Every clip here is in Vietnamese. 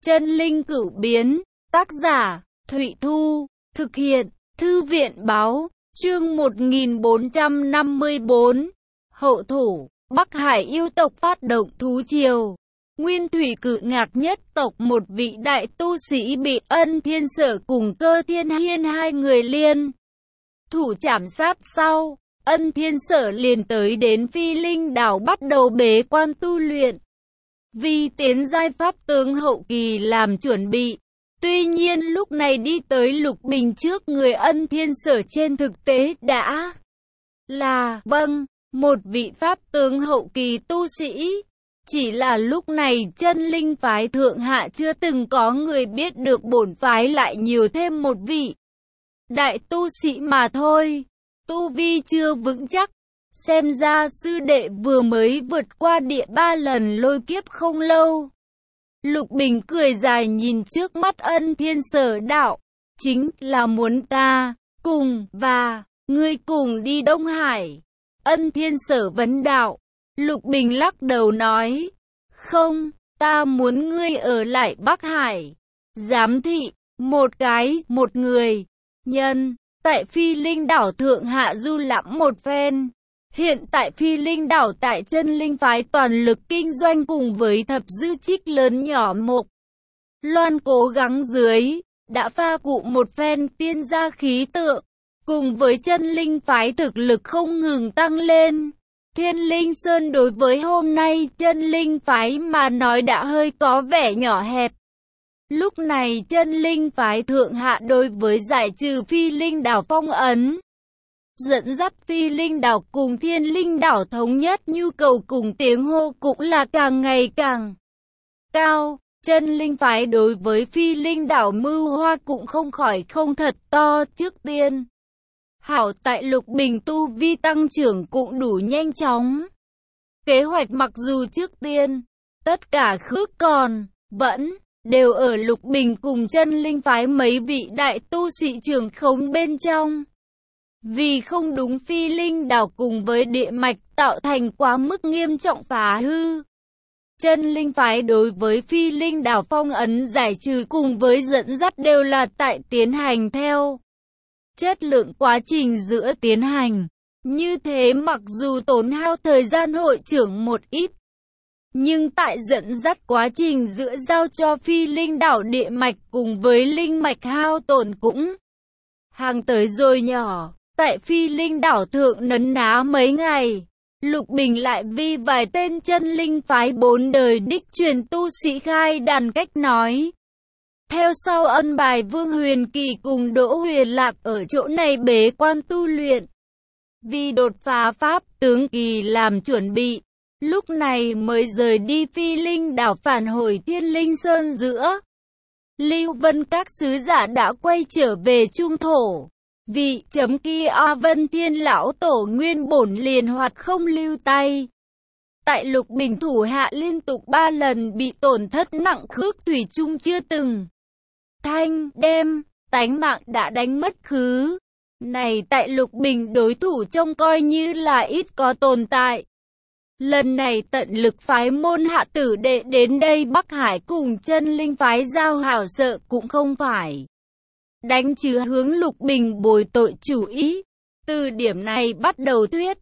Chân linh cửu biến, tác giả, Thụy Thu, thực hiện, Thư viện báo, chương 1454, hậu thủ, Bắc Hải yêu tộc phát động thú triều. Nguyên thủy cự ngạc nhất tộc một vị đại tu sĩ bị Ân Thiên Sở cùng Cơ Thiên Hiên hai người liên thủ chảm sát sau. Ân Thiên Sở liền tới đến Phi Linh đảo bắt đầu bế quan tu luyện, vì tiến giai pháp tướng hậu kỳ làm chuẩn bị. Tuy nhiên lúc này đi tới Lục Bình trước người Ân Thiên Sở trên thực tế đã là một vị pháp tướng hậu kỳ tu sĩ. Chỉ là lúc này chân linh phái thượng hạ chưa từng có người biết được bổn phái lại nhiều thêm một vị đại tu sĩ mà thôi. Tu vi chưa vững chắc, xem ra sư đệ vừa mới vượt qua địa 3 lần lôi kiếp không lâu. Lục Bình cười dài nhìn trước mắt Ân Thiên Sở đạo, chính là muốn ta cùng và ngươi cùng đi Đông Hải. Ân Thiên Sở vấn đạo. Lục Bình lắc đầu nói, không, ta muốn ngươi ở lại Bắc Hải, giám thị, một người, nhân, tại Phi Linh đảo thượng hạ du lãm một phen. Hiện tại Phi Linh đảo tại chân linh phái toàn lực kinh doanh cùng với thập dư trích lớn nhỏ Mộc Loan cố gắng dưới, đã pha cụ một phen tiên gia khí tượng, cùng với chân linh phái thực lực không ngừng tăng lên. Thiên Linh Sơn đối với hôm nay chân linh phái mà nói đã hơi có vẻ nhỏ hẹp. Lúc này chân linh phái thượng hạ đối với giải trừ Phi Linh đảo phong ấn, dẫn dắt Phi Linh đảo cùng Thiên Linh đảo thống nhất nhu cầu cùng tiếng hô cũng là càng ngày càng cao. Chân linh phái đối với Phi Linh đảo mưu hoa cũng không khỏi không thật to. Trước tiên hảo tại Lục Bình tu vi tăng trưởng cũng đủ nhanh chóng. Kế hoạch mặc dù trước tiên tất cả khước còn vẫn đều ở Lục Bình cùng chân linh phái mấy vị đại tu sĩ trưởng khống bên trong. Vì không đúng Phi Linh đảo cùng với địa mạch tạo thành quá mức nghiêm trọng phá hư. Chân linh phái đối với Phi Linh đảo phong ấn giải trừ cùng với dẫn dắt đều là tại tiến hành theo chất lượng quá trình giữa tiến hành. Như thế mặc dù tốn hao thời gian hội trưởng một ít, nhưng tại dẫn dắt quá trình giữa giao cho Phi Linh đảo địa mạch cùng với linh mạch hao tổn cũng hàng tới rồi nhỏ. Tại Phi Linh đảo thượng nấn ná mấy ngày, Lục Bình lại vi vài tên chân linh phái 4 đời đích truyền tu sĩ khai đàn cách nói. Theo sau ân bài Vương Huyền Kỳ cùng Đỗ Huyền Lạc ở chỗ này bế quan tu luyện, vì đột phá pháp tướng kỳ làm chuẩn bị. Lúc này mới rời đi Phi Linh đảo phản hồi Thiên Linh Sơn giữa. Lưu Vân các sứ giả đã quay trở về trung thổ. Vị kia Vân Thiên lão tổ nguyên bổn liền hoạt không lưu tay. Tại Lục Bình thủ hạ liên tục 3 lần bị tổn thất nặng khước thủy chung chưa từng đem tánh mạng đã đánh mất khứ. Này tại Lục Bình đối thủ trông coi như là ít có tồn tại. Lần này tận lực phái môn hạ tử đệ đến đây Bắc Hải cùng chân linh phái giao hảo sợ cũng không phải đánh trừ hướng Lục Bình bồi tội chủ ý. Từ điểm này bắt đầu thuyết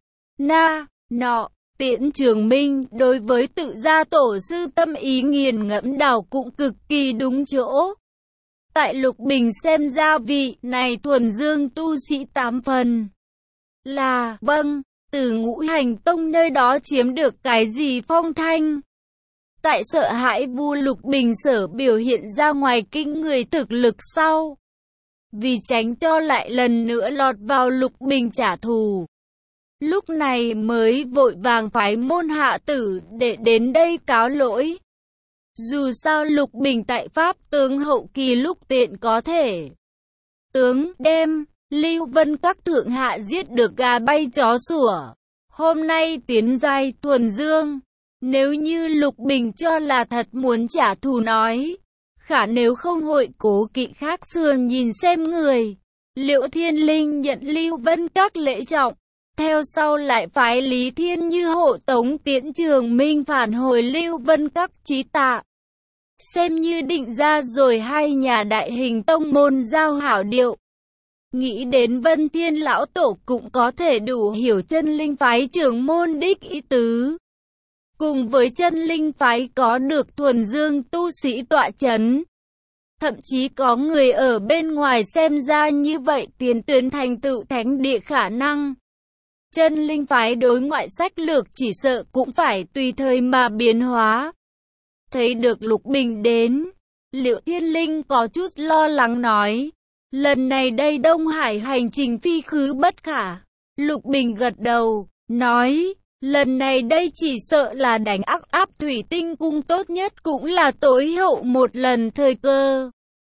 Tiễn Trường Minh đối với tự gia tổ sư tâm ý nghiền ngẫm đào cũng cực kỳ đúng chỗ. Tại Lục Bình xem ra vị này thuần dương tu sĩ 8 phần là từ Ngũ Hành Tông nơi đó chiếm được cái gì phong thanh. Tại sợ hãi Vu Lục Bình sở biểu hiện ra ngoài kinh người thực lực sau, vì tránh cho lại lần nữa lọt vào Lục Bình trả thù, lúc này mới vội vàng phái môn hạ tử để đến đây cáo lỗi. Dù sao Lục Bình tại pháp tướng hậu kỳ lúc tiện có thể đem Lưu Vân các thượng hạ giết được gà bay chó sủa. Hôm nay tiến giai thuần dương, nếu như Lục Bình cho là thật muốn trả thù nói, khả nếu không hội cố kỵ khác xưa nhìn xem người. Liễu Thiên Linh nhận Lưu Vân các lễ trọng, theo sau lại phái Lý Thiên Như hộ tống Tiễn Trường Minh phản hồi Lưu Vân các chí tạ. xem như định ra rồi hai nhà đại hình tông môn giao hảo điệu. Nghĩ đến Vân Thiên lão tổ cũng có thể đủ hiểu chân linh phái trưởng môn đích ý tứ. Cùng với chân linh phái có được thuần dương tu sĩ tọa chấn. Thậm chí có người ở bên ngoài xem ra như vậy tiến tuyến thành tựu thánh địa khả năng. Chân linh phái đối ngoại sách lược chỉ sợ cũng phải tùy thời mà biến hóa. Thấy được Lục Bình đến, Liệu Thiên Linh có chút lo lắng nói. Lần này đây Đông Hải hành trình phi khứ bất khả. Lục Bình gật đầu, nói. Lần này đây chỉ sợ là đánh áp thủy tinh cung tốt nhất cũng là tối hậu một lần thời cơ.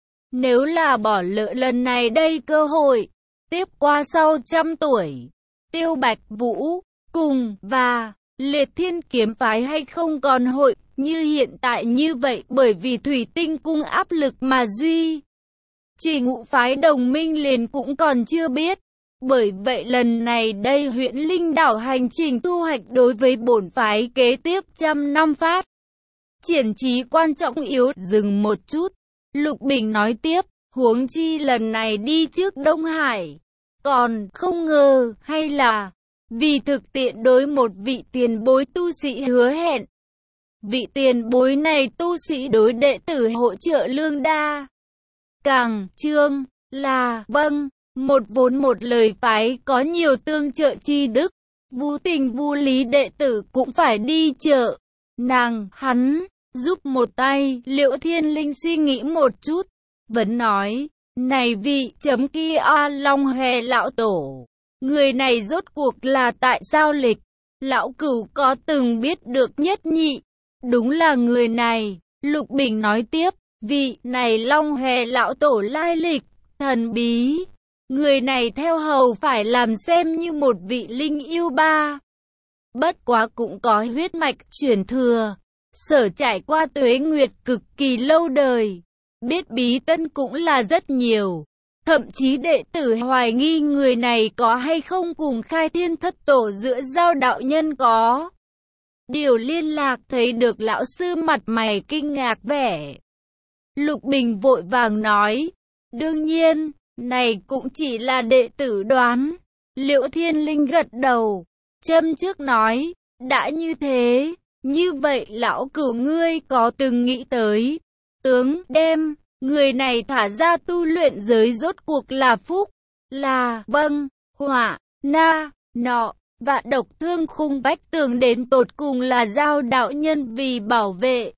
Nếu là bỏ lỡ lần này đây cơ hội, tiếp qua sau 100 tuổi, Tiêu Bạch Vũ, cùng, và, Liệt Thiên kiếm phái hay không còn hội, như hiện tại như vậy bởi vì thủy tinh cung áp lực mà duy. Chỉ ngũ phái đồng minh liền cũng còn chưa biết. Bởi vậy lần này đây huyện Linh đảo hành trình thu hoạch đối với bổn phái kế tiếp 100 năm phát. Triển chí quan trọng yếu dừng một chút. Lục Bình nói tiếp, huống chi lần này đi trước Đông Hải. Còn không ngờ hay là vì thực tiện đối một vị tiền bối tu sĩ hứa hẹn. Vị tiền bối này tu sĩ đối đệ tử hỗ trợ lương đa. Càng trương là vâng. Một vốn một lời phái có nhiều tương trợ chi đức, vô tình vô lý đệ tử cũng phải đi chợ. Nàng, hắn, giúp một tay, Liễu Thiên Linh suy nghĩ một chút, vẫn nói, này vị chấm kia Long Hề lão tổ, người này rốt cuộc là tại sao lịch, lão cửu có từng biết được nhất nhị, đúng là người này, Lục Bình nói tiếp, vị này Long Hề lão tổ lai lịch, thần bí. Người này theo hầu phải làm xem như một vị linh yêu ba. Bất quá cũng có huyết mạch truyền thừa. Sở trải qua tuế nguyệt cực kỳ lâu đời. Biết bí tân cũng là rất nhiều. Thậm chí đệ tử hoài nghi người này có hay không cùng Khai Thiên Thất Tổ giữa giao đạo nhân có. Điều liên lạc thấy được lão sư mặt mày kinh ngạc vẻ. Lục Bình vội vàng nói. Đương nhiên. Này cũng chỉ là đệ tử đoán. Liễu Thiên Linh gật đầu. Châm trước nói. Đã như thế. Như vậy lão cửu ngươi có từng nghĩ tới. Tướng đem. Người này thả ra tu luyện giới rốt cuộc là phúc. Là vâng. Hỏa. Na. Nọ. Và độc thương khung bách tường đến tột cùng là giao đạo nhân vì bảo vệ.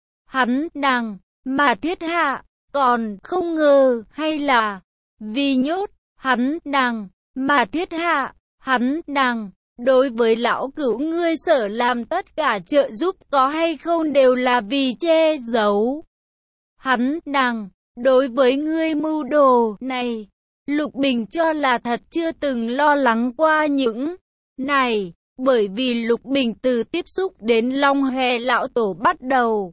Hắn nàng. Mà thiết hạ. Còn không ngờ hay là. Vì nhốt, hắn, nàng, mà thiết hạ, hắn, nàng, đối với lão cửu ngươi sở làm tất cả trợ giúp có hay không đều là vì che giấu. Hắn, nàng, đối với ngươi mưu đồ này, Lục Bình cho là thật chưa từng lo lắng qua những này, bởi vì Lục Bình từ tiếp xúc đến Long Hề lão tổ bắt đầu.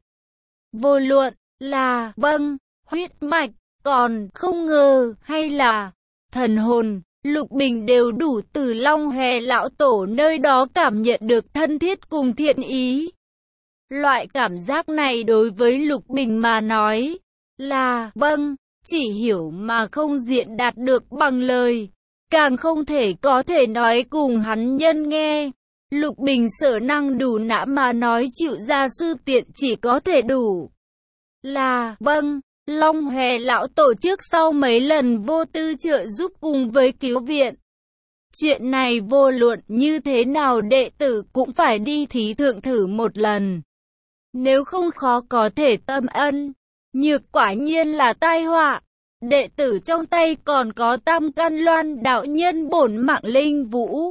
Vô luận là vâng, huyết mạch. Còn không ngờ hay là thần hồn, Lục Bình đều đủ từ Long Hề lão tổ nơi đó cảm nhận được thân thiết cùng thiện ý. Loại cảm giác này đối với Lục Bình mà nói là vâng, chỉ hiểu mà không diễn đạt được bằng lời, càng không thể có thể nói cùng hắn nhân nghe. Lục Bình sở năng đủ nã mà nói chịu ra sư tiện chỉ có thể đủ là vâng. Long Hề lão tổ trước sau mấy lần vô tư trợ giúp cùng với cứu viện. Chuyện này vô luận như thế nào đệ tử cũng phải đi thí thượng thử một lần. Nếu không khó có thể tâm ân. Nhược quả nhiên là tai họa. Đệ tử trong tay còn có Tam Căn Loan đạo nhân bổn mạng linh vũ.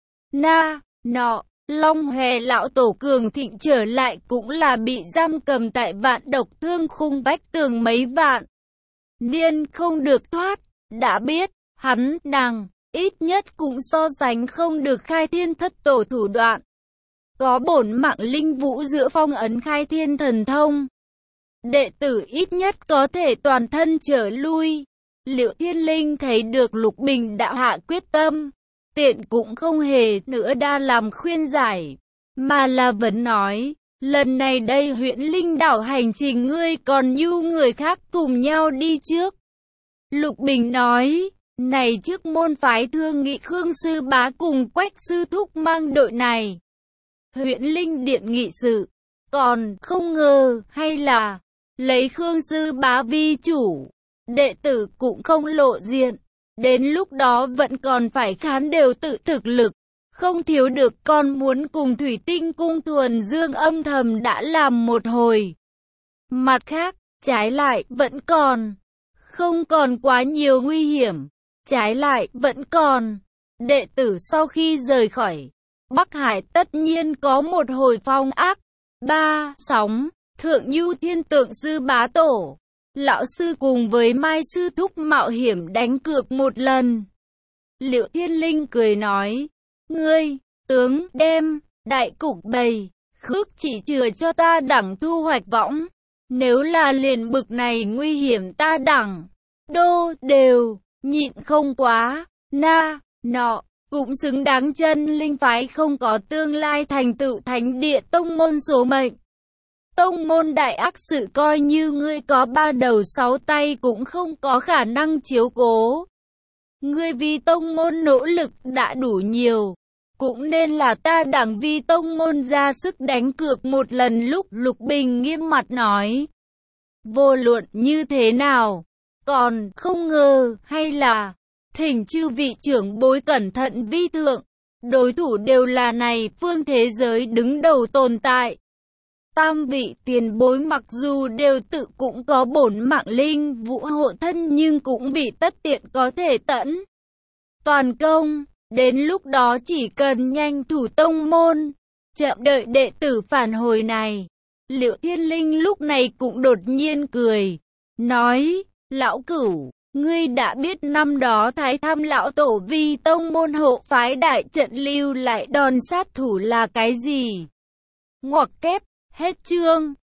Na, nọ. Long Hề lão tổ cường thịnh trở lại cũng là bị giam cầm tại Vạn Độc Thương khung bách tường mấy vạn niên không được thoát. Đã biết, hắn, nàng, ít nhất cũng so sánh không được Khai Thiên Thất Tổ thủ đoạn. Có bổn mạng linh vũ giữa phong ấn Khai Thiên thần thông. Đệ tử ít nhất có thể toàn thân trở lui. Liễu Thiên Linh thấy được Lục Bình đã hạ quyết tâm. Tiện cũng không hề nữa đa làm khuyên giải, mà là vẫn nói, Lần này đây huyện Linh đảo hành trình ngươi còn nhu người khác cùng nhau đi trước. Lục Bình nói, này trước môn phái thương nghị Khương Sư Bá cùng Quách Sư Thúc mang đội này. Huyện Linh điện nghị sự, còn không ngờ hay là lấy Khương Sư Bá vi chủ, đệ tử cũng không lộ diện. Đến lúc đó vẫn còn phải khán đều tự thực lực, không thiếu được con muốn cùng Thủy Tinh Cung Thuần Dương âm thầm đã làm một hồi. Mặt khác, trái lại vẫn còn, không còn quá nhiều nguy hiểm, trái lại vẫn còn. Đệ tử sau khi rời khỏi Bắc Hải tất nhiên có một hồi phong ác, ba sóng, Thượng Nhu Thiên Tượng Sư Bá Tổ. Lão sư cùng với Mai sư thúc mạo hiểm đánh cược một lần. Liệu Thiên Linh cười nói, ngươi, tướng, đem, đại cục bày, khước chỉ chừa cho ta đẳng thu hoạch võng. Nếu là liền bực này nguy hiểm ta đẳng, đô, đều, nhịn không quá, na, nọ, cũng xứng đáng chân linh phái không có tương lai thành tựu thánh địa tông môn số mệnh. Tông môn đại ác sự coi như ngươi có 3 đầu 6 tay cũng không có khả năng chiếu cố. Ngươi vì tông môn nỗ lực đã đủ nhiều, cũng nên là ta đẳng vì tông môn ra sức đánh cược một lần. Lúc Lục Bình nghiêm mặt nói, vô luận như thế nào, còn không ngờ hay là thỉnh chư vị trưởng bối cẩn thận vi thượng, đối thủ đều là này phương thế giới đứng đầu tồn tại. Tam vị tiền bối mặc dù đều tự cũng có bổn mạng linh vũ hộ thân nhưng cũng bị tất tiện có thể tẫn toàn công. Đến lúc đó chỉ cần nhanh thủ tông môn, chậm đợi đệ tử phản hồi này. Liệu Thiên Linh lúc này cũng đột nhiên cười, nói, lão cửu, ngươi đã biết năm đó Thái Tham lão tổ vì tông môn hộ phái đại trận lưu lại đòn sát thủ là cái gì? Ngoặc kép. Hết chương.